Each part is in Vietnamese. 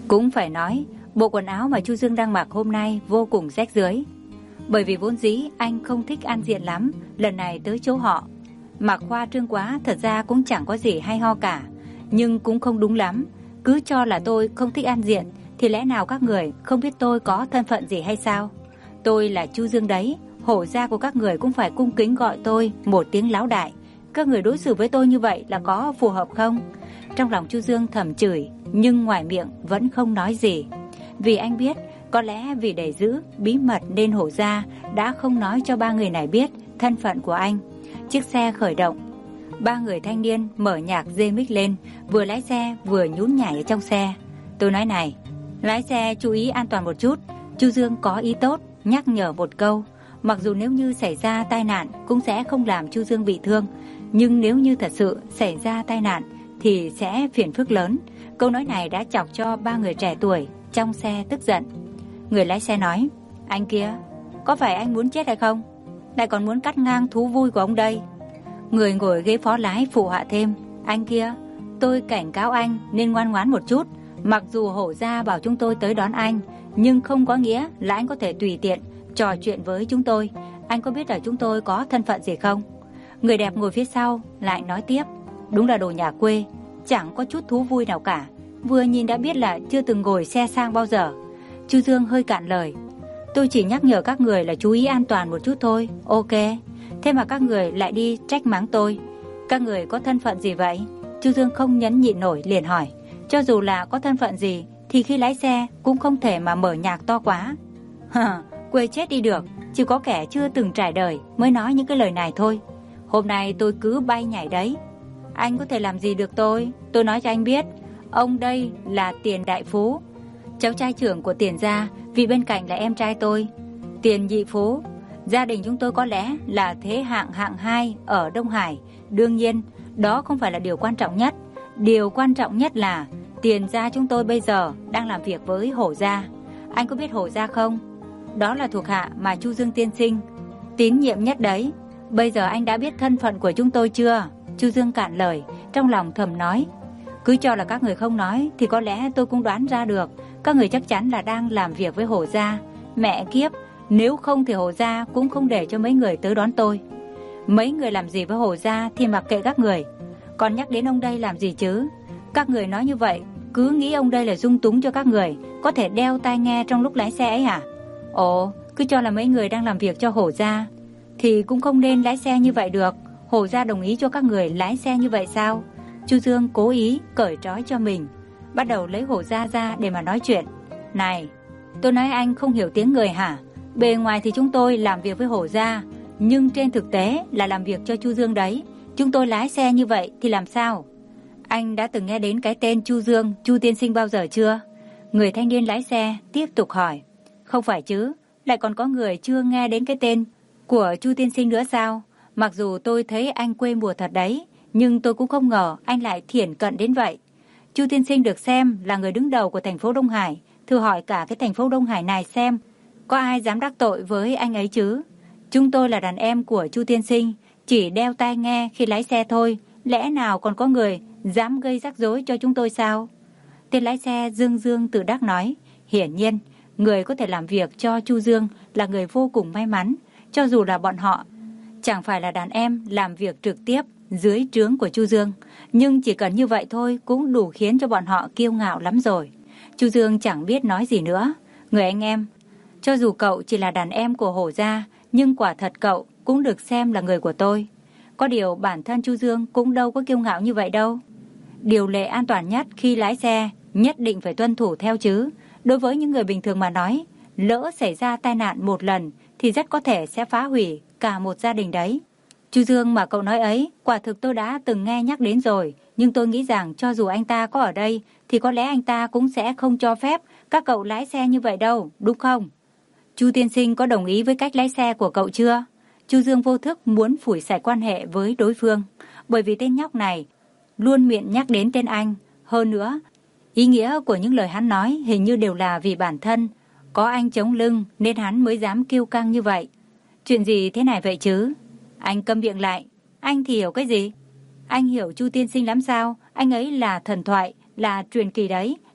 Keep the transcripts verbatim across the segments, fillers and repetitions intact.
Cũng phải nói, bộ quần áo mà Chu Dương đang mặc hôm nay vô cùng rách rưới. Bởi vì vốn dĩ anh không thích ăn diện lắm, lần này tới chỗ họ mặc khoa trương quá, thật ra cũng chẳng có gì hay ho cả. Nhưng cũng không đúng lắm. Cứ cho là tôi không thích ăn diện, thì lẽ nào các người không biết tôi có thân phận gì hay sao? Tôi là Chu Dương đấy, hổ gia của các người cũng phải cung kính gọi tôi một tiếng lão đại. Các người đối xử với tôi như vậy là có phù hợp không? Trong lòng Chu Dương thầm chửi, nhưng ngoài miệng vẫn không nói gì. Vì anh biết, có lẽ vì để giữ bí mật nên hổ gia đã không nói cho ba người này biết thân phận của anh. Chiếc xe khởi động. Ba người thanh niên mở nhạc remix lên, vừa lái xe vừa nhún nhảy ở trong xe. Tôi nói này, lái xe chú ý an toàn một chút. Chu Dương có ý tốt, nhắc nhở một câu. Mặc dù nếu như xảy ra tai nạn cũng sẽ không làm Chu Dương bị thương, nhưng nếu như thật sự xảy ra tai nạn thì sẽ phiền phức lớn. Câu nói này đã chọc cho ba người trẻ tuổi trong xe tức giận. Người lái xe nói, anh kia, có phải anh muốn chết hay không? Lại còn muốn cắt ngang thú vui của ông đây. Người ngồi ghế phó lái phụ họa thêm, anh kia, tôi cảnh cáo anh nên ngoan ngoãn một chút. Mặc dù hổ gia bảo chúng tôi tới đón anh, nhưng không có nghĩa là anh có thể tùy tiện trò chuyện với chúng tôi. Anh có biết là chúng tôi có thân phận gì không? Người đẹp ngồi phía sau lại nói tiếp, đúng là đồ nhà quê, chẳng có chút thú vui nào cả. Vừa nhìn đã biết là chưa từng ngồi xe sang bao giờ. Chu Dương hơi cạn lời, tôi chỉ nhắc nhở các người là chú ý an toàn một chút thôi. Ok. Thế mà các người lại đi trách mắng tôi. Các người có thân phận gì vậy? Chu Dương không nhẫn nhịn nổi liền hỏi, cho dù là có thân phận gì thì khi lái xe cũng không thể mà mở nhạc to quá. Hờ, quê chết đi được, chỉ có kẻ chưa từng trải đời mới nói những cái lời này thôi. Hôm nay tôi cứ bay nhảy đấy. Anh có thể làm gì được tôi? Tôi nói cho anh biết, ông đây là Tiền đại phú, cháu trai trưởng của Tiền gia, vì bên cạnh là em trai tôi, Tiền nhị phú. Gia đình chúng tôi có lẽ là thế hạng hạng hai ở Đông Hải. Đương nhiên, đó không phải là điều quan trọng nhất. Điều quan trọng nhất là Tiền gia chúng tôi bây giờ đang làm việc với hổ gia. Anh có biết hổ gia không? Đó là thuộc hạ mà Chu Dương tiên sinh tín nhiệm nhất đấy. Bây giờ anh đã biết thân phận của chúng tôi chưa? Chu Dương cạn lời, trong lòng thầm nói, cứ cho là các người không nói thì có lẽ tôi cũng đoán ra được. Các người chắc chắn là đang làm việc với hổ gia. Mẹ kiếp, nếu không thì hổ gia cũng không để cho mấy người tới đón tôi. Mấy người làm gì với hổ gia thì mặc kệ các người, còn nhắc đến ông đây làm gì chứ? Các người nói như vậy, cứ nghĩ ông đây là dung túng cho các người có thể đeo tai nghe trong lúc lái xe ấy hả? Ồ, cứ cho là mấy người đang làm việc cho hổ gia thì cũng không nên lái xe như vậy được. Hổ gia đồng ý cho các người lái xe như vậy sao? Chu Dương cố ý cởi trói cho mình, bắt đầu lấy hổ gia ra để mà nói chuyện. Này, tôi nói anh không hiểu tiếng người hả? Bề ngoài thì chúng tôi làm việc với hổ gia, nhưng trên thực tế là làm việc cho Chu Dương đấy. Chúng tôi lái xe như vậy thì làm sao? Anh đã từng nghe đến cái tên Chu Dương, Chu tiên sinh bao giờ chưa? Người thanh niên lái xe tiếp tục hỏi. Không phải chứ, lại còn có người chưa nghe đến cái tên của Chu tiên sinh nữa sao? Mặc dù tôi thấy anh quê mùa thật đấy, nhưng tôi cũng không ngờ anh lại thiển cận đến vậy. Chu tiên sinh được xem là người đứng đầu của thành phố Đông Hải. Thử hỏi cả cái thành phố Đông Hải này xem, có ai dám đắc tội với anh ấy chứ? Chúng tôi là đàn em của Chu tiên sinh, chỉ đeo tai nghe khi lái xe thôi. Lẽ nào còn có người dám gây rắc rối cho chúng tôi sao? Tên lái xe Dương Dương tự đắc nói. Hiển nhiên, người có thể làm việc cho Chu Dương là người vô cùng may mắn. Cho dù là bọn họ chẳng phải là đàn em làm việc trực tiếp dưới trướng của Chu Dương, nhưng chỉ cần như vậy thôi cũng đủ khiến cho bọn họ kiêu ngạo lắm rồi. Chu Dương chẳng biết nói gì nữa. Người anh em, cho dù cậu chỉ là đàn em của hổ gia, nhưng quả thật cậu cũng được xem là người của tôi. Có điều bản thân Chu Dương cũng đâu có kiêu ngạo như vậy đâu. Điều lệ an toàn nhất khi lái xe nhất định phải tuân thủ theo chứ. Đối với những người bình thường mà nói, lỡ xảy ra tai nạn một lần thì rất có thể sẽ phá hủy cả một gia đình đấy. Chu Dương mà cậu nói ấy, quả thực tôi đã từng nghe nhắc đến rồi. Nhưng tôi nghĩ rằng cho dù anh ta có ở đây thì có lẽ anh ta cũng sẽ không cho phép các cậu lái xe như vậy đâu, đúng không? Chu tiên sinh có đồng ý với cách lái xe của cậu chưa? Chu Dương vô thức muốn phủi sạch quan hệ với đối phương, bởi vì tên nhóc này luôn miệng nhắc đến tên anh. Hơn nữa, ý nghĩa của những lời hắn nói hình như đều là vì bản thân có anh chống lưng nên hắn mới dám kiêu căng như vậy. Chuyện gì thế này vậy chứ? Anh câm miệng lại. Anh thì hiểu cái gì? Anh hiểu Chu tiên sinh lắm sao? Anh ấy là thần thoại, là truyền kỳ đấy,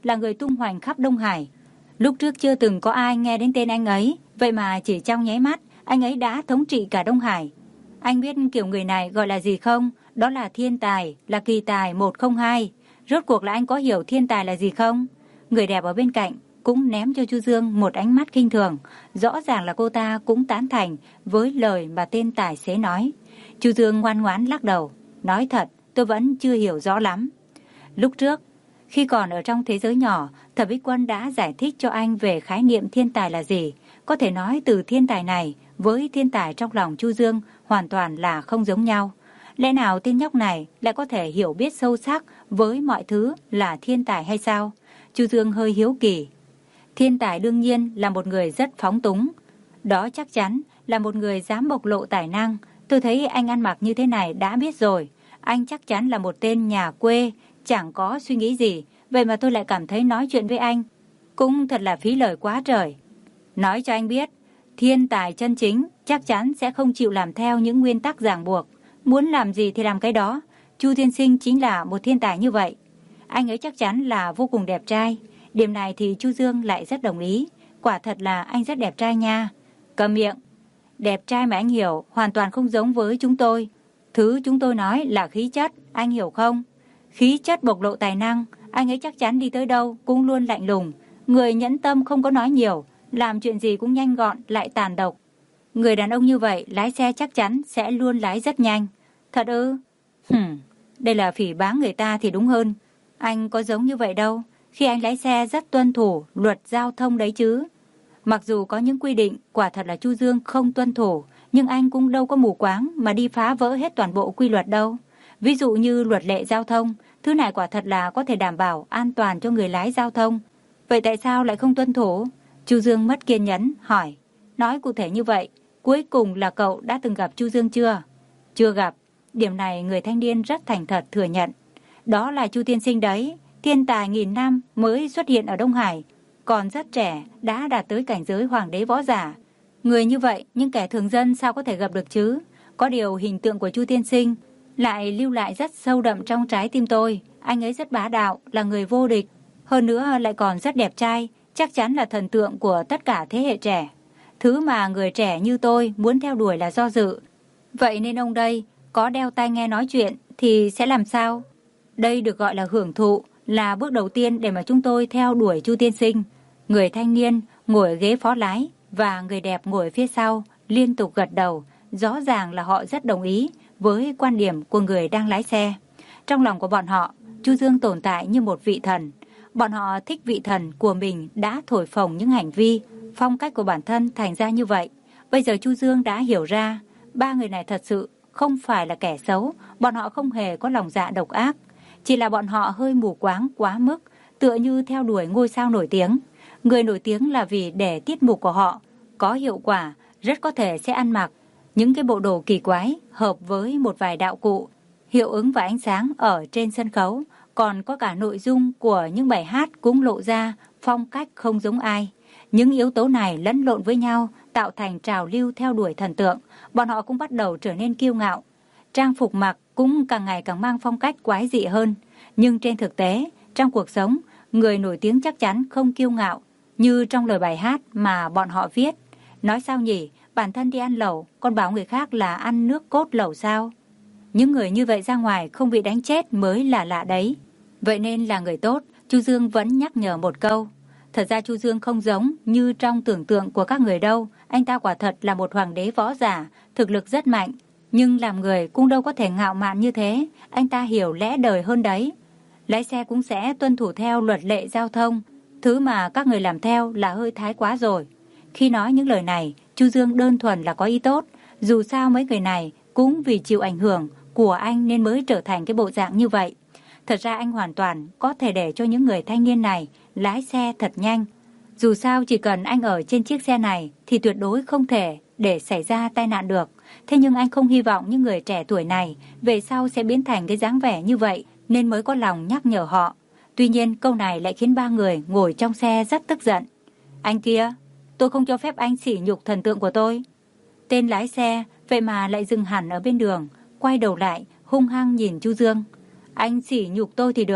là người tung hoành khắp Đông Hải. Lúc trước chưa từng có ai nghe đến tên anh ấy, vậy mà chỉ trong nháy mắt, anh ấy đã thống trị cả Đông Hải. Anh biết kiểu người này gọi là gì không? Đó là thiên tài, là kỳ tài một không hai. Rốt cuộc là anh có hiểu thiên tài là gì không? Người đẹp ở bên cạnh cũng ném cho Chu Dương một ánh mắt khinh thường. Rõ ràng là cô ta cũng tán thành với lời mà tên tài xế nói. Chu Dương ngoan ngoãn lắc đầu. Nói thật, tôi vẫn chưa hiểu rõ lắm. Lúc trước, khi còn ở trong thế giới nhỏ, Thẩm Bích Quân đã giải thích cho anh về khái niệm thiên tài là gì. Có thể nói từ thiên tài này với thiên tài trong lòng Chu Dương hoàn toàn là không giống nhau. Lẽ nào tên nhóc này lại có thể hiểu biết sâu sắc với mọi thứ là thiên tài hay sao? Chu Dương hơi hiếu kỳ. Thiên tài đương nhiên là một người rất phóng túng. Đó chắc chắn là một người dám bộc lộ tài năng. Tôi thấy anh ăn mặc như thế này đã biết rồi. Anh chắc chắn là một tên nhà quê, chẳng có suy nghĩ gì. Vậy mà tôi lại cảm thấy nói chuyện với anh cũng thật là phí lời quá trời. Nói cho anh biết, thiên tài chân chính chắc chắn sẽ không chịu làm theo những nguyên tắc ràng buộc. Muốn làm gì thì làm cái đó. Chu Tiên Sinh chính là một thiên tài như vậy. Anh ấy chắc chắn là vô cùng đẹp trai. Điểm này thì Chu Dương lại rất đồng ý. Quả thật là anh rất đẹp trai nha. Cầm miệng. Đẹp trai mà anh hiểu hoàn toàn không giống với chúng tôi. Thứ chúng tôi nói là khí chất, anh hiểu không? Khí chất bộc lộ tài năng. Anh ấy chắc chắn đi tới đâu cũng luôn lạnh lùng. Người nhẫn tâm không có nói nhiều, làm chuyện gì cũng nhanh gọn lại tàn độc. Người đàn ông như vậy lái xe chắc chắn sẽ luôn lái rất nhanh. Thật ư? Hừm, đây là phỉ báng người ta thì đúng hơn. Anh có giống như vậy đâu. Khi anh lái xe rất tuân thủ luật giao thông đấy chứ. Mặc dù có những quy định quả thật là Chu Dương không tuân thủ, nhưng anh cũng đâu có mù quáng mà đi phá vỡ hết toàn bộ quy luật đâu. Ví dụ như luật lệ giao thông, thứ này quả thật là có thể đảm bảo an toàn cho người lái giao thông. Vậy tại sao lại không tuân thủ? Chu Dương mất kiên nhẫn, hỏi. Nói cụ thể như vậy, cuối cùng là cậu đã từng gặp Chu Dương chưa? Chưa gặp. Điểm này người thanh niên rất thành thật thừa nhận. Đó là Chu Tiên Sinh đấy, thiên tài nghìn năm mới xuất hiện ở Đông Hải. Còn rất trẻ, đã đạt tới cảnh giới hoàng đế võ giả. Người như vậy, nhưng kẻ thường dân sao có thể gặp được chứ? Có điều hình tượng của Chu Tiên Sinh lại lưu lại rất sâu đậm trong trái tim tôi. Anh ấy rất bá đạo, là người vô địch. Hơn nữa lại còn rất đẹp trai, chắc chắn là thần tượng của tất cả thế hệ trẻ. Thứ mà người trẻ như tôi muốn theo đuổi là do dự. Vậy nên ông đây, có đeo tai nghe nói chuyện thì sẽ làm sao? Đây được gọi là hưởng thụ, là bước đầu tiên để mà chúng tôi theo đuổi Chu Tiên Sinh. Người thanh niên ngồi ở ghế phó lái và người đẹp ngồi phía sau liên tục gật đầu. Rõ ràng là họ rất đồng ý với quan điểm của người đang lái xe. Trong lòng của bọn họ, Chu Dương tồn tại như một vị thần. Bọn họ thích vị thần của mình đã thổi phồng những hành vi, phong cách của bản thân thành ra như vậy. Bây giờ Chu Dương đã hiểu ra, ba người này thật sự không phải là kẻ xấu, bọn họ không hề có lòng dạ độc ác. Chỉ là bọn họ hơi mù quáng quá mức, tựa như theo đuổi ngôi sao nổi tiếng. Người nổi tiếng là vì để tiết mục của họ có hiệu quả, rất có thể sẽ ăn mặc những cái bộ đồ kỳ quái hợp với một vài đạo cụ, hiệu ứng và ánh sáng ở trên sân khấu. Còn có cả nội dung của những bài hát cũng lộ ra phong cách không giống ai. Những yếu tố này lẫn lộn với nhau tạo thành trào lưu theo đuổi thần tượng. Bọn họ cũng bắt đầu trở nên kiêu ngạo. Trang phục mặc cũng càng ngày càng mang phong cách quái dị hơn. Nhưng trên thực tế, trong cuộc sống, người nổi tiếng chắc chắn không kiêu ngạo như trong lời bài hát mà bọn họ viết. Nói sao nhỉ, bản thân đi ăn lẩu, còn bảo người khác là ăn nước cốt lẩu sao? Những người như vậy ra ngoài không bị đánh chết mới là lạ đấy. Vậy nên là người tốt, Chu Dương vẫn nhắc nhở một câu. Thật ra Chu Dương không giống như trong tưởng tượng của các người đâu. Anh ta quả thật là một hoàng đế võ giả, thực lực rất mạnh. Nhưng làm người cũng đâu có thể ngạo mạn như thế. Anh ta hiểu lẽ đời hơn đấy. Lái xe cũng sẽ tuân thủ theo luật lệ giao thông. Thứ mà các người làm theo là hơi thái quá rồi. Khi nói những lời này, Chu Dương đơn thuần là có ý tốt. Dù sao mấy người này cũng vì chịu ảnh hưởng của anh nên mới trở thành cái bộ dạng như vậy. Thật ra anh hoàn toàn có thể để cho những người thanh niên này lái xe thật nhanh. Dù sao chỉ cần anh ở trên chiếc xe này thì tuyệt đối không thể để xảy ra tai nạn được. Thế nhưng anh không hy vọng những người trẻ tuổi này về sau sẽ biến thành cái dáng vẻ như vậy nên mới có lòng nhắc nhở họ. Tuy nhiên câu này lại khiến ba người ngồi trong xe rất tức giận. Anh kia, tôi không cho phép anh sỉ nhục thần tượng của tôi. Tên lái xe vậy mà lại dừng hẳn ở bên đường, quay đầu lại hung hăng nhìn Chu Dương. Anh sỉ nhục tôi thì được,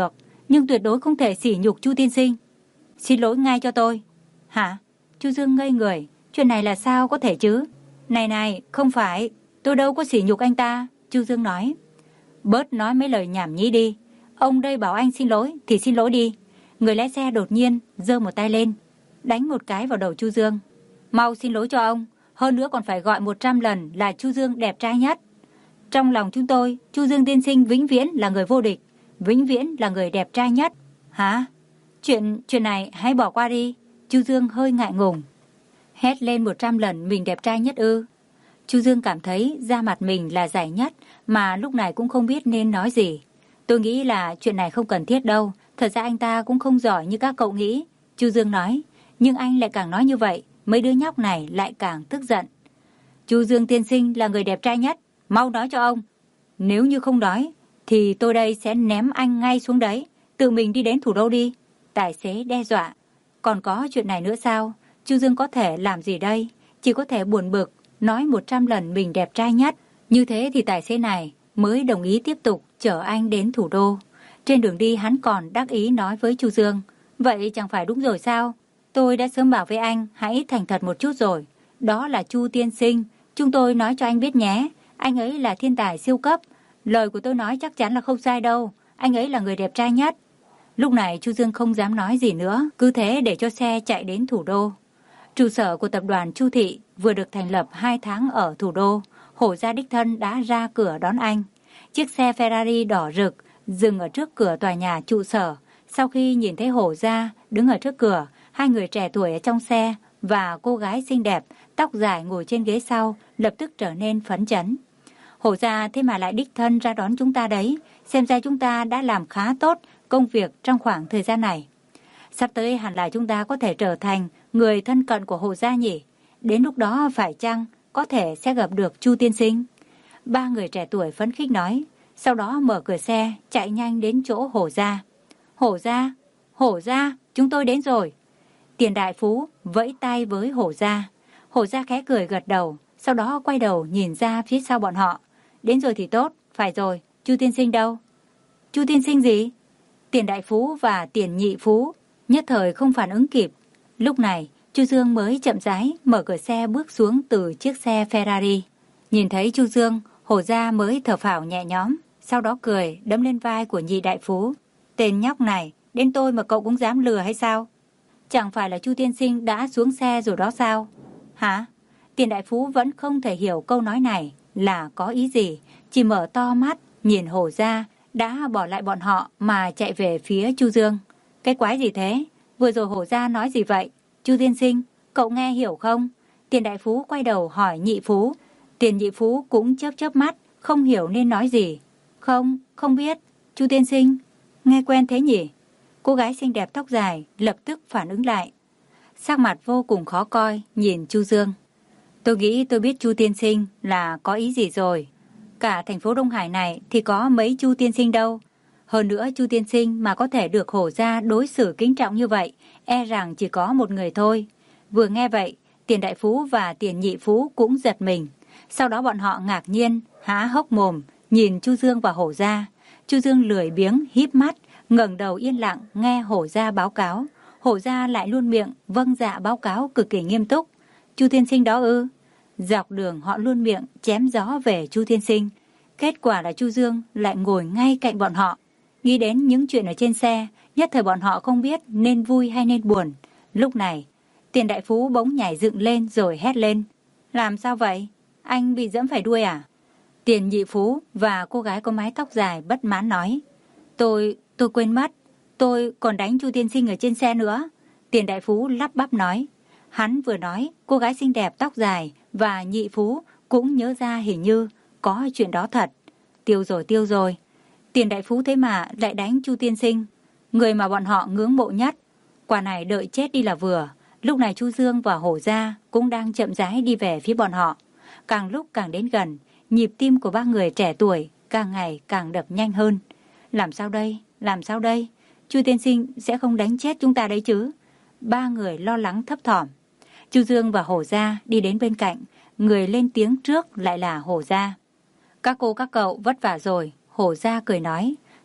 nhưng tuyệt đối không thể sỉ nhục Chu tiên sinh. Xin lỗi ngay cho tôi. Hả? Chu Dương ngây người. Chuyện này là sao có thể chứ? Này này, không phải, tôi đâu có sỉ nhục anh ta. Chu Dương nói. Bớt nói mấy lời nhảm nhí đi. Ông đây bảo anh xin lỗi thì xin lỗi đi. Người lái xe đột nhiên giơ một tay lên, đánh một cái vào đầu Chu Dương. Mau xin lỗi cho ông. Hơn nữa còn phải gọi một trăm lần là Chu Dương đẹp trai nhất. Trong lòng chúng tôi, Chu Dương tiên sinh vĩnh viễn là người vô địch, vĩnh viễn là người đẹp trai nhất. Hả? Chuyện chuyện này hãy bỏ qua đi. Chu Dương hơi ngại ngùng. Hét lên một trăm lần mình đẹp trai nhất ư? Chu Dương cảm thấy da mặt mình là giải nhất, mà lúc này cũng không biết nên nói gì. Tôi nghĩ là chuyện này không cần thiết đâu. Thật ra anh ta cũng không giỏi như các cậu nghĩ. Chu Dương nói. Nhưng anh lại càng nói như vậy, mấy đứa nhóc này lại càng tức giận. Chu Dương tiên sinh là người đẹp trai nhất. Mau nói cho ông. Nếu như không nói, thì tôi đây sẽ ném anh ngay xuống đấy. Tự mình đi đến thủ đô đi. Tài xế đe dọa. Còn có chuyện này nữa sao? Chu Dương có thể làm gì đây? Chỉ có thể buồn bực, nói một trăm lần mình đẹp trai nhất. Như thế thì tài xế này mới đồng ý tiếp tục chở anh đến thủ đô. Trên đường đi hắn còn đắc ý nói với Chu Dương. Vậy chẳng phải đúng rồi sao? Tôi đã sớm bảo với anh hãy thành thật một chút rồi. Đó là Chu tiên sinh. Chúng tôi nói cho anh biết nhé. Anh ấy là thiên tài siêu cấp. Lời của tôi nói chắc chắn là không sai đâu. Anh ấy là người đẹp trai nhất. Lúc này Chu Dương không dám nói gì nữa. Cứ thế để cho xe chạy đến thủ đô. Trụ sở của tập đoàn Chu Thị vừa được thành lập hai tháng ở thủ đô. Hổ gia đích thân đã ra cửa đón anh. Chiếc xe Ferrari đỏ rực dừng ở trước cửa tòa nhà trụ sở. Sau khi nhìn thấy Hổ gia đứng ở trước cửa, hai người trẻ tuổi ở trong xe và cô gái xinh đẹp, tóc dài ngồi trên ghế sau lập tức trở nên phấn chấn. Hổ gia thế mà lại đích thân ra đón chúng ta đấy. Xem ra chúng ta đã làm khá tốt công việc trong khoảng thời gian này. Sắp tới hẳn là chúng ta có thể trở thành người thân cận của Hổ gia nhỉ. Đến lúc đó phải chăng có thể sẽ gặp được Chu tiên sinh? Ba người trẻ tuổi phấn khích nói. Sau đó mở cửa xe chạy nhanh đến chỗ Hổ gia. Hổ gia, Hổ gia, chúng tôi đến rồi. Tiền đại phú vẫy tay với Hổ gia. Hổ gia khẽ cười gật đầu, sau đó quay đầu nhìn ra phía sau bọn họ. Đến rồi thì tốt, phải rồi, Chu tiên sinh đâu? Chu tiên sinh gì? Tiền đại phú và tiền nhị phú nhất thời không phản ứng kịp. Lúc này, Chu Dương mới chậm rãi mở cửa xe bước xuống từ chiếc xe Ferrari. Nhìn thấy Chu Dương, Hổ gia mới thở phào nhẹ nhõm, sau đó cười đấm lên vai của nhị đại phú. Tên nhóc này, đến tôi mà cậu cũng dám lừa hay sao? Chẳng phải là Chu tiên sinh đã xuống xe rồi đó sao? Hả? Tiền đại phú vẫn không thể hiểu câu nói này là có ý gì, chỉ mở to mắt nhìn Hổ gia đã bỏ lại bọn họ mà chạy về phía Chu Dương. Cái quái gì thế? Vừa rồi Hổ gia nói gì vậy? Chu tiên sinh, cậu nghe hiểu không? Tiền đại phú quay đầu hỏi nhị phú. Tiền nhị phú cũng chớp chớp mắt, không hiểu nên nói gì. Không, không biết. Chu tiên sinh, nghe quen thế nhỉ? Cô gái xinh đẹp tóc dài lập tức phản ứng lại. Sắc mặt vô cùng khó coi, nhìn Chu Dương. Tôi nghĩ tôi biết Chu tiên sinh là có ý gì rồi. Cả thành phố Đông Hải này thì có mấy Chu tiên sinh đâu. Hơn nữa Chu tiên sinh mà có thể được Hổ gia đối xử kính trọng như vậy, e rằng chỉ có một người thôi. Vừa nghe vậy, tiền đại phú và tiền nhị phú cũng giật mình. Sau đó bọn họ ngạc nhiên, há hốc mồm, nhìn Chu Dương và Hổ gia. Chu Dương lười biếng, híp mắt, ngẩng đầu yên lặng nghe Hổ gia báo cáo. Hổ gia lại luôn miệng vâng dạ báo cáo cực kỳ nghiêm túc. Chu tiên sinh đó ư? Dọc đường họ luôn miệng chém gió về Chu tiên sinh. Kết quả là Chu Dương lại ngồi ngay cạnh bọn họ. Nghĩ đến những chuyện ở trên xe, nhất thời bọn họ không biết nên vui hay nên buồn. Lúc này, tiền đại phú bỗng nhảy dựng lên rồi hét lên. Làm sao vậy? Anh bị dẫm phải đuôi à? Tiền nhị phú và cô gái có mái tóc dài bất mãn nói. Tôi, tôi quên mất. Tôi còn đánh Chu tiên sinh ở trên xe nữa. Tiền đại phú lắp bắp nói. Hắn vừa nói, cô gái xinh đẹp tóc dài và nhị phú cũng nhớ ra hình như có chuyện đó thật. Tiêu rồi, tiêu rồi. Tiền đại phú thế mà lại đánh Chu tiên sinh, người mà bọn họ ngưỡng mộ nhất. Quả này đợi chết đi là vừa. Lúc này Chu Dương và Hổ gia cũng đang chậm rãi đi về phía bọn họ. Càng lúc càng đến gần, nhịp tim của ba người trẻ tuổi càng ngày càng đập nhanh hơn. Làm sao đây? Làm sao đây? Chu tiên sinh sẽ không đánh chết chúng ta đấy chứ? Ba người lo lắng thấp thỏm. Chu Dương và Hổ gia đi đến bên cạnh, người lên tiếng trước lại là Hổ gia. Các cô các cậu vất vả rồi. Hổ gia cười nói.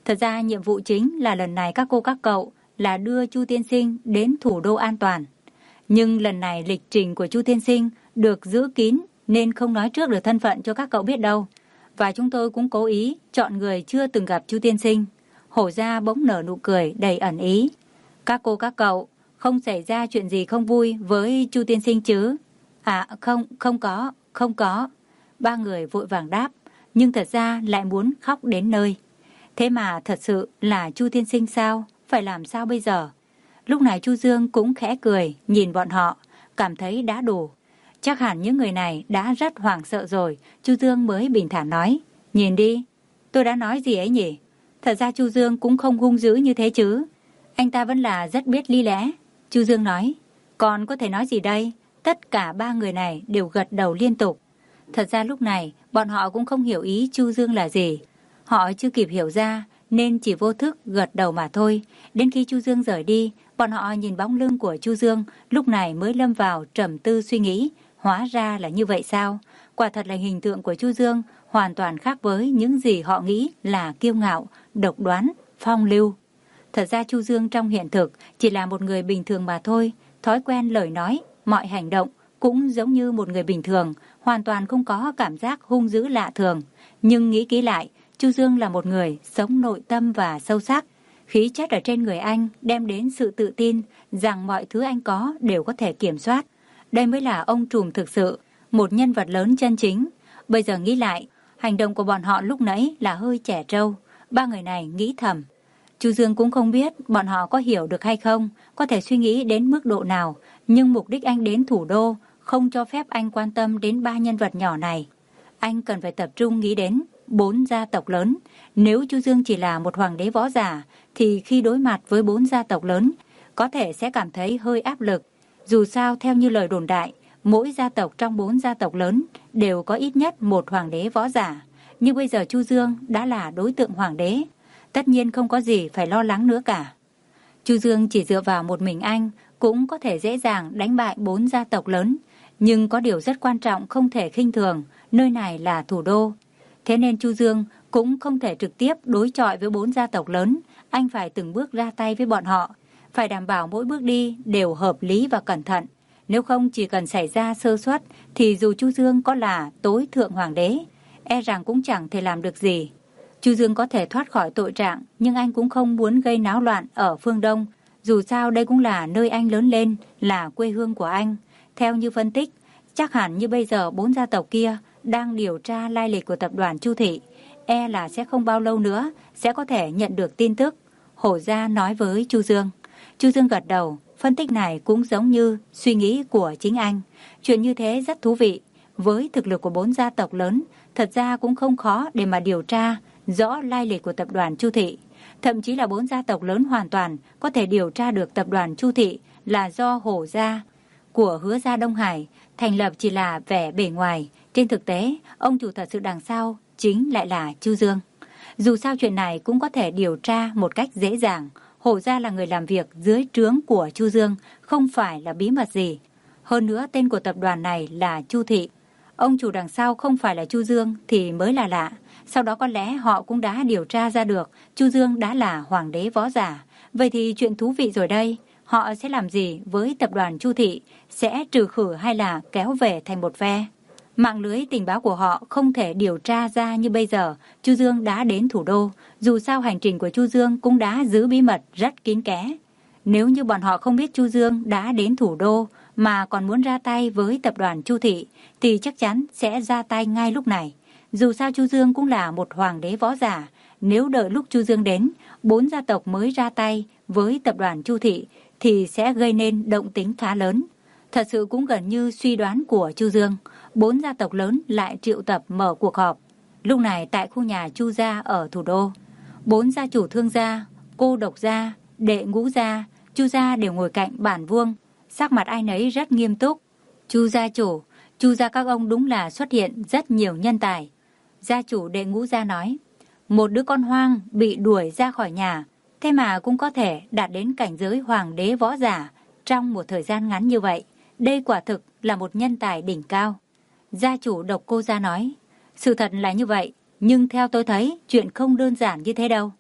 Thật ra nhiệm vụ chính là lần này các cô các cậu là đưa Chu tiên sinh đến thủ đô an toàn. Nhưng lần này lịch trình của Chu tiên sinh được giữ kín nên không nói trước được thân phận cho các cậu biết đâu. Và chúng tôi cũng cố ý chọn người chưa từng gặp Chu tiên sinh. Hổ Gia bỗng nở nụ cười đầy ẩn ý. Các cô các cậu không xảy ra chuyện gì không vui với Chu tiên sinh chứ? À không, không có, không có. Ba người vội vàng đáp, nhưng thật ra lại muốn khóc đến nơi. Thế mà thật sự là Chu tiên sinh sao? Phải làm sao bây giờ? Lúc này Chu Dương cũng khẽ cười, nhìn bọn họ, cảm thấy đã đủ. Chắc hẳn những người này đã rất hoảng sợ rồi, Chu Dương mới bình thản nói. Nhìn đi, tôi đã nói gì ấy nhỉ? Thật ra Chu Dương cũng không hung dữ như thế chứ. Anh ta vẫn là rất biết lý lẽ. Chu Dương nói, còn có thể nói gì đây? Tất cả ba người này đều gật đầu liên tục. Thật ra lúc này, bọn họ cũng không hiểu ý Chu Dương là gì. Họ chưa kịp hiểu ra, nên chỉ vô thức gật đầu mà thôi. Đến khi Chu Dương rời đi, bọn họ nhìn bóng lưng của Chu Dương, lúc này mới lâm vào trầm tư suy nghĩ. Hóa ra là như vậy sao? Quả thật là hình tượng của Chu Dương hoàn toàn khác với những gì họ nghĩ là kiêu ngạo, độc đoán, phong lưu. Thật ra Chu Dương trong hiện thực chỉ là một người bình thường mà thôi. Thói quen lời nói, mọi hành động cũng giống như một người bình thường, hoàn toàn không có cảm giác hung dữ lạ thường. Nhưng nghĩ kỹ lại, Chu Dương là một người sống nội tâm và sâu sắc. Khí chất ở trên người anh đem đến sự tự tin rằng mọi thứ anh có đều có thể kiểm soát. Đây mới là ông trùm thực sự, một nhân vật lớn chân chính. Bây giờ nghĩ lại, hành động của bọn họ lúc nãy là hơi trẻ trâu. Ba người này nghĩ thầm. Chu Dương cũng không biết bọn họ có hiểu được hay không, có thể suy nghĩ đến mức độ nào. Nhưng mục đích anh đến thủ đô không cho phép anh quan tâm đến ba nhân vật nhỏ này. Anh cần phải tập trung nghĩ đến bốn gia tộc lớn. Nếu Chu Dương chỉ là một hoàng đế võ giả, thì khi đối mặt với bốn gia tộc lớn, có thể sẽ cảm thấy hơi áp lực. Dù sao, theo như lời đồn đại, mỗi gia tộc trong bốn gia tộc lớn đều có ít nhất một hoàng đế võ giả. Nhưng bây giờ Chu Dương đã là đối tượng hoàng đế, tất nhiên không có gì phải lo lắng nữa cả. Chu Dương chỉ dựa vào một mình anh cũng có thể dễ dàng đánh bại bốn gia tộc lớn. Nhưng có điều rất quan trọng không thể khinh thường, nơi này là thủ đô. Thế nên Chu Dương cũng không thể trực tiếp đối chọi với bốn gia tộc lớn. Anh phải từng bước ra tay với bọn họ, phải đảm bảo mỗi bước đi đều hợp lý và cẩn thận. Nếu không chỉ cần xảy ra sơ suất thì dù Chu Dương có là tối thượng hoàng đế, e rằng cũng chẳng thể làm được gì. Chu Dương có thể thoát khỏi tội trạng, nhưng anh cũng không muốn gây náo loạn ở phương Đông. Dù sao đây cũng là nơi anh lớn lên, là quê hương của anh. Theo như phân tích, chắc hẳn như bây giờ bốn gia tộc kia đang điều tra lai lịch của tập đoàn Chu Thị. E là sẽ không bao lâu nữa sẽ có thể nhận được tin tức. Hổ Gia nói với Chu Dương. Chu Dương gật đầu, phân tích này cũng giống như suy nghĩ của chính anh. Chuyện như thế rất thú vị. Với thực lực của bốn gia tộc lớn, thật ra cũng không khó để mà điều tra rõ lai lịch của tập đoàn Chu Thị. Thậm chí là bốn gia tộc lớn hoàn toàn có thể điều tra được tập đoàn Chu Thị là do Hổ Gia của Hứa Gia Đông Hải thành lập chỉ là vẻ bề ngoài. Trên thực tế, ông chủ thật sự đằng sau chính lại là Chu Dương. Dù sao chuyện này cũng có thể điều tra một cách dễ dàng. Hổ Gia là người làm việc dưới trướng của Chu Dương, không phải là bí mật gì. Hơn nữa tên của tập đoàn này là Chu Thị. Ông chủ đằng sau không phải là Chu Dương thì mới là lạ. Sau đó có lẽ họ cũng đã điều tra ra được Chu Dương đã là hoàng đế võ giả. Vậy thì chuyện thú vị rồi đây. Họ sẽ làm gì với tập đoàn Chu Thị? Sẽ trừ khử hay là kéo về thành một phe? Mạng lưới tình báo của họ không thể điều tra ra như bây giờ. Chu Dương đã đến thủ đô. Dù sao hành trình của Chu Dương cũng đã giữ bí mật rất kín kẽ. Nếu như bọn họ không biết Chu Dương đã đến thủ đô mà còn muốn ra tay với tập đoàn Chu Thị thì chắc chắn sẽ ra tay ngay lúc này. Dù sao Chu Dương cũng là một hoàng đế võ giả. Nếu đợi lúc Chu Dương đến, bốn gia tộc mới ra tay với tập đoàn Chu Thị thì sẽ gây nên động tĩnh khá lớn. Thật sự cũng gần như suy đoán của Chu Dương. Bốn gia tộc lớn lại triệu tập mở cuộc họp. Lúc này tại khu nhà Chu gia ở thủ đô, bốn gia chủ Thương gia, Cô Độc gia, Đệ Ngũ gia, Chu gia đều ngồi cạnh bàn vuông. Sắc mặt ai nấy rất nghiêm túc. Chu gia chủ, Chu gia các ông đúng là xuất hiện rất nhiều nhân tài. Gia chủ Đệ Ngũ gia nói, một đứa con hoang bị đuổi ra khỏi nhà, thế mà cũng có thể đạt đến cảnh giới hoàng đế võ giả trong một thời gian ngắn như vậy. Đây quả thực là một nhân tài đỉnh cao. Gia chủ Độc Cô gia nói, sự thật là như vậy, nhưng theo tôi thấy chuyện không đơn giản như thế đâu.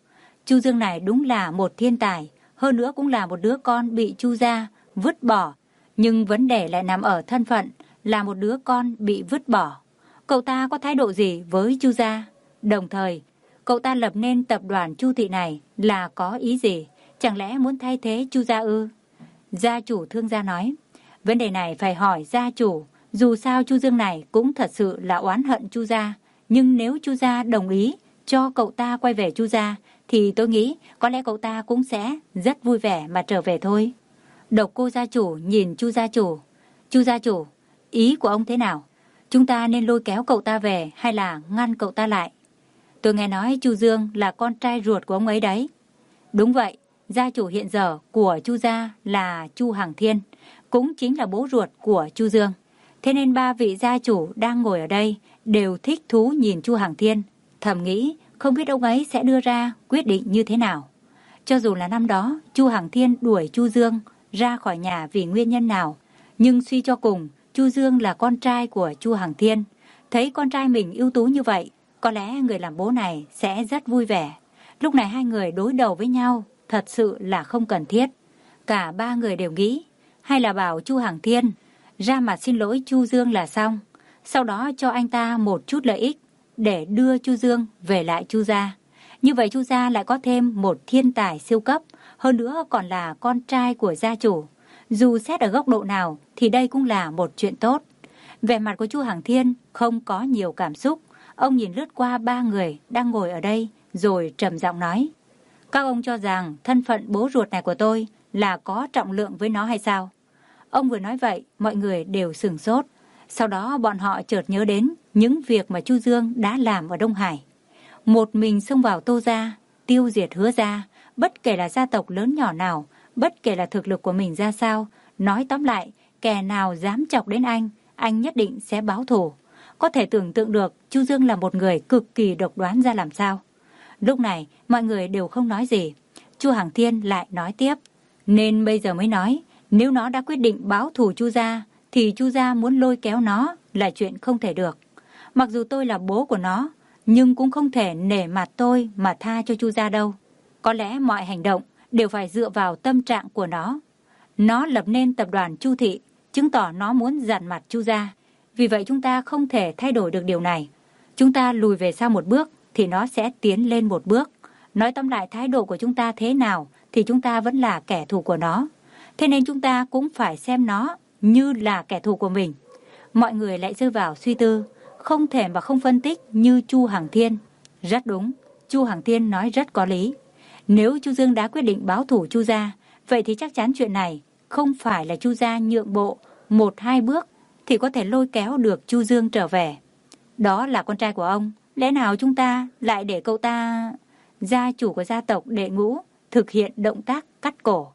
Chu Dương này đúng là một thiên tài, hơn nữa cũng là một đứa con bị Chu gia vứt bỏ. Nhưng vấn đề lại nằm ở thân phận, là một đứa con bị vứt bỏ. Cậu ta có thái độ gì với Chu gia? Đồng thời, cậu ta lập nên tập đoàn Chu thị này là có ý gì? Chẳng lẽ muốn thay thế Chu gia ư? Gia chủ Thương gia nói, vấn đề này phải hỏi gia chủ. Dù sao Chu Dương này cũng thật sự là oán hận Chu gia. Nhưng nếu Chu gia đồng ý cho cậu ta quay về Chu gia, thì tôi nghĩ có lẽ cậu ta cũng sẽ rất vui vẻ mà trở về thôi. Độc Cô gia chủ nhìn Chu gia chủ. Chu gia chủ, ý của ông thế nào? Chúng ta nên lôi kéo cậu ta về hay là ngăn cậu ta lại? Tôi nghe nói Chu Dương là con trai ruột của ông ấy đấy. Đúng vậy, gia chủ hiện giờ của Chu gia là Chu Hằng Thiên, cũng chính là bố ruột của Chu Dương. Thế nên ba vị gia chủ đang ngồi ở đây đều thích thú nhìn Chu Hằng Thiên, thầm nghĩ không biết ông ấy sẽ đưa ra quyết định như thế nào. Cho dù là năm đó Chu Hằng Thiên đuổi Chu Dương ra khỏi nhà vì nguyên nhân nào, nhưng suy cho cùng Chu Dương là con trai của Chu Hằng Thiên. Thấy con trai mình ưu tú như vậy, có lẽ người làm bố này sẽ rất vui vẻ. Lúc này hai người đối đầu với nhau thật sự là không cần thiết. Cả ba người đều nghĩ hay là bảo Chu Hằng Thiên ra mặt xin lỗi Chu Dương là xong, sau đó cho anh ta một chút lợi ích để đưa Chu Dương về lại Chu gia. Như vậy Chu gia lại có thêm một thiên tài siêu cấp, hơn nữa còn là con trai của gia chủ. Dù xét ở góc độ nào thì đây cũng là một chuyện tốt. Vẻ mặt của Chu Hằng Thiên không có nhiều cảm xúc. Ông nhìn lướt qua ba người đang ngồi ở đây rồi trầm giọng nói, các ông cho rằng thân phận bố ruột này của tôi là có trọng lượng với nó hay sao? Ông vừa nói vậy, mọi người đều sửng sốt. Sau đó bọn họ chợt nhớ đến những việc mà Chu Dương đã làm ở Đông Hải. Một mình xông vào Tô gia, tiêu diệt Hứa gia, bất kể là gia tộc lớn nhỏ nào, bất kể là thực lực của mình ra sao, nói tóm lại, kẻ nào dám chọc đến anh, anh nhất định sẽ báo thù. Có thể tưởng tượng được Chu Dương là một người cực kỳ độc đoán ra làm sao. Lúc này, mọi người đều không nói gì. Chu Hằng Thiên lại nói tiếp, nên bây giờ mới nói, nếu nó đã quyết định báo thù Chu gia, thì Chu gia muốn lôi kéo nó là chuyện không thể được. Mặc dù tôi là bố của nó, nhưng cũng không thể nể mặt tôi mà tha cho Chu gia đâu. Có lẽ mọi hành động đều phải dựa vào tâm trạng của nó. Nó lập nên tập đoàn Chu thị, chứng tỏ nó muốn dằn mặt Chu gia. Vì vậy chúng ta không thể thay đổi được điều này. Chúng ta lùi về sau một bước thì nó sẽ tiến lên một bước. Nói tóm lại, thái độ của chúng ta thế nào thì chúng ta vẫn là kẻ thù của nó. Thế nên chúng ta cũng phải xem nó như là kẻ thù của mình. Mọi người lại rơi vào suy tư, không thể mà không phân tích như Chu Hằng Thiên. Rất đúng, Chu Hằng Thiên nói rất có lý. Nếu Chu Dương đã quyết định báo thù Chu gia, vậy thì chắc chắn chuyện này không phải là Chu gia nhượng bộ một hai bước thì có thể lôi kéo được Chu Dương trở về. Đó là con trai của ông, lẽ nào chúng ta lại để cậu ta, gia chủ của gia tộc Đệ Ngũ, thực hiện động tác cắt cổ?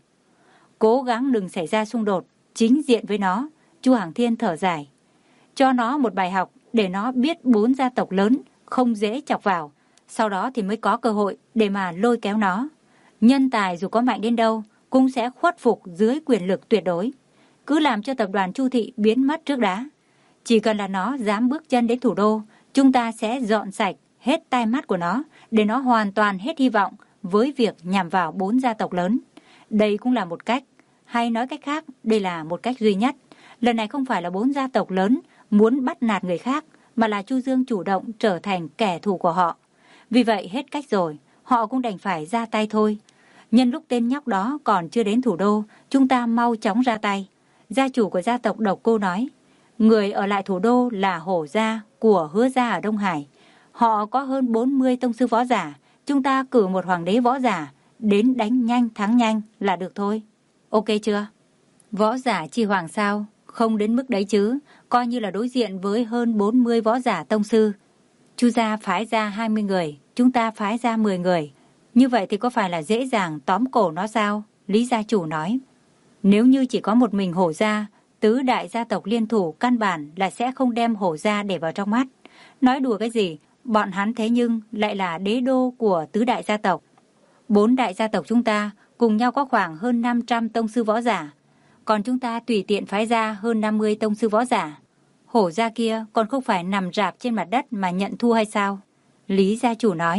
Cố gắng đừng xảy ra xung đột chính diện với nó. Chu Hằng Thiên thở dài, cho nó một bài học để nó biết bốn gia tộc lớn không dễ chọc vào, sau đó thì mới có cơ hội để mà lôi kéo nó. Nhân tài dù có mạnh đến đâu cũng sẽ khuất phục dưới quyền lực tuyệt đối. Cứ làm cho tập đoàn Chu thị biến mất trước đã. Chỉ cần là nó dám bước chân đến thủ đô, chúng ta sẽ dọn sạch hết tai mắt của nó, để nó hoàn toàn hết hy vọng với việc nhằm vào bốn gia tộc lớn. Đây cũng là một cách, hay nói cách khác, đây là một cách duy nhất. Lần này không phải là bốn gia tộc lớn muốn bắt nạt người khác, mà là Chu Dương chủ động trở thành kẻ thù của họ. Vì vậy hết cách rồi, họ cũng đành phải ra tay thôi. Nhân lúc tên nhóc đó còn chưa đến thủ đô, chúng ta mau chóng ra tay. Gia chủ của gia tộc Độc Cô nói, người ở lại thủ đô là Hổ gia của Hứa gia ở Đông Hải. Họ có hơn bốn mươi tông sư võ giả, chúng ta cử một hoàng đế võ giả đến đánh nhanh thắng nhanh là được thôi. Ok chưa? Võ giả chi hoàng sao? Không đến mức đấy chứ, coi như là đối diện với hơn bốn mươi võ giả tông sư. Chu gia phái ra hai mươi người, chúng ta phái ra mười người. Như vậy thì có phải là dễ dàng tóm cổ nó sao? Lý gia chủ nói. Nếu như chỉ có một mình Hổ gia, tứ đại gia tộc liên thủ căn bản là sẽ không đem Hổ gia để vào trong mắt. Nói đùa cái gì, bọn hắn thế nhưng lại là đế đô của tứ đại gia tộc. Bốn đại gia tộc chúng ta cùng nhau có khoảng hơn năm trăm tông sư võ giả. Còn chúng ta tùy tiện phái ra hơn năm mươi tông sư võ giả. Hổ gia kia còn không phải nằm rạp trên mặt đất mà nhận thua hay sao? Lý gia chủ nói,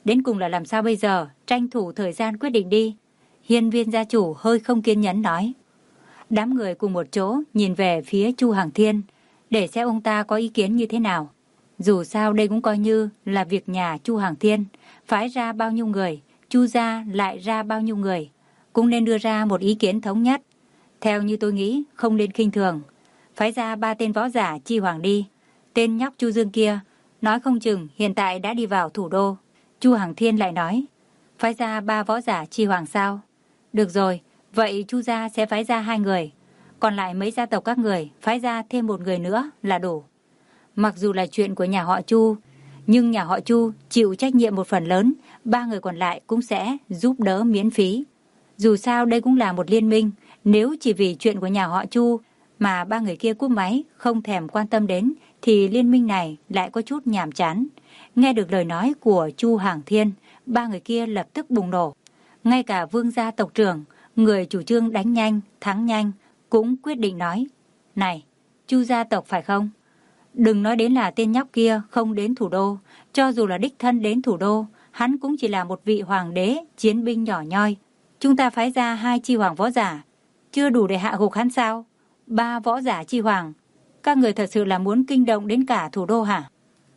Đến cùng là làm sao bây giờ? Tranh thủ thời gian quyết định đi. Hiên Viên gia chủ hơi không kiên nhẫn nói. Đám người cùng một chỗ nhìn về phía Chu Hằng Thiên để xem ông ta có ý kiến như thế nào. Dù sao đây cũng coi như là việc nhà Chu Hằng Thiên, phái ra bao nhiêu người, Chu gia lại ra bao nhiêu người, cũng nên đưa ra một ý kiến thống nhất. Theo như tôi nghĩ, không nên khinh thường, phái ra ba tên võ giả chi hoàng đi. Tên nhóc Chu Dương kia, nói không chừng hiện tại đã đi vào thủ đô. Chu Hằng Thiên lại nói, phái ra ba võ giả chi hoàng sao? Được rồi, vậy Chu gia sẽ phái ra hai người, còn lại mấy gia tộc các người phái ra thêm một người nữa là đủ. Mặc dù là chuyện của nhà họ Chu, nhưng nhà họ Chu chịu trách nhiệm một phần lớn, ba người còn lại cũng sẽ giúp đỡ miễn phí. Dù sao đây cũng là một liên minh, nếu chỉ vì chuyện của nhà họ Chu mà ba người kia cúp máy không thèm quan tâm đến thì liên minh này lại có chút nhàm chán. Nghe được lời nói của Chu Hằng Thiên, ba người kia lập tức bùng nổ. Ngay cả Vương gia tộc trưởng, người chủ trương đánh nhanh, thắng nhanh, cũng quyết định nói, này, Chu gia tộc phải không? Đừng nói đến là tên nhóc kia không đến thủ đô, cho dù là đích thân đến thủ đô, hắn cũng chỉ là một vị hoàng đế, chiến binh nhỏ nhoi. Chúng ta phái ra hai chi hoàng võ giả, chưa đủ để hạ gục hắn sao? Ba võ giả chi hoàng, các người thật sự là muốn kinh động đến cả thủ đô hả?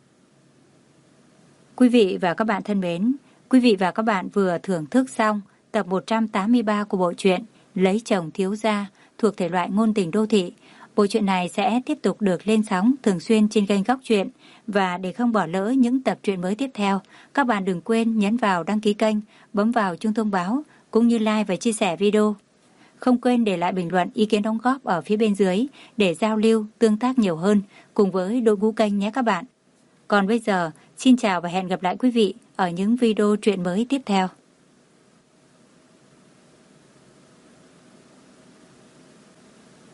Quý vị và các bạn thân mến, quý vị và các bạn vừa thưởng thức xong tập một trăm tám mươi ba của bộ truyện Lấy chồng thiếu gia thuộc thể loại ngôn tình đô thị. Bộ truyện này sẽ tiếp tục được lên sóng thường xuyên trên kênh Góc Truyện, và để không bỏ lỡ những tập truyện mới tiếp theo, các bạn đừng quên nhấn vào đăng ký kênh, bấm vào chuông thông báo cũng như like và chia sẻ video. Không quên để lại bình luận ý kiến đóng góp ở phía bên dưới để giao lưu, tương tác nhiều hơn cùng với đội ngũ kênh nhé các bạn. Còn bây giờ, xin chào và hẹn gặp lại quý vị ở những video truyện mới tiếp theo.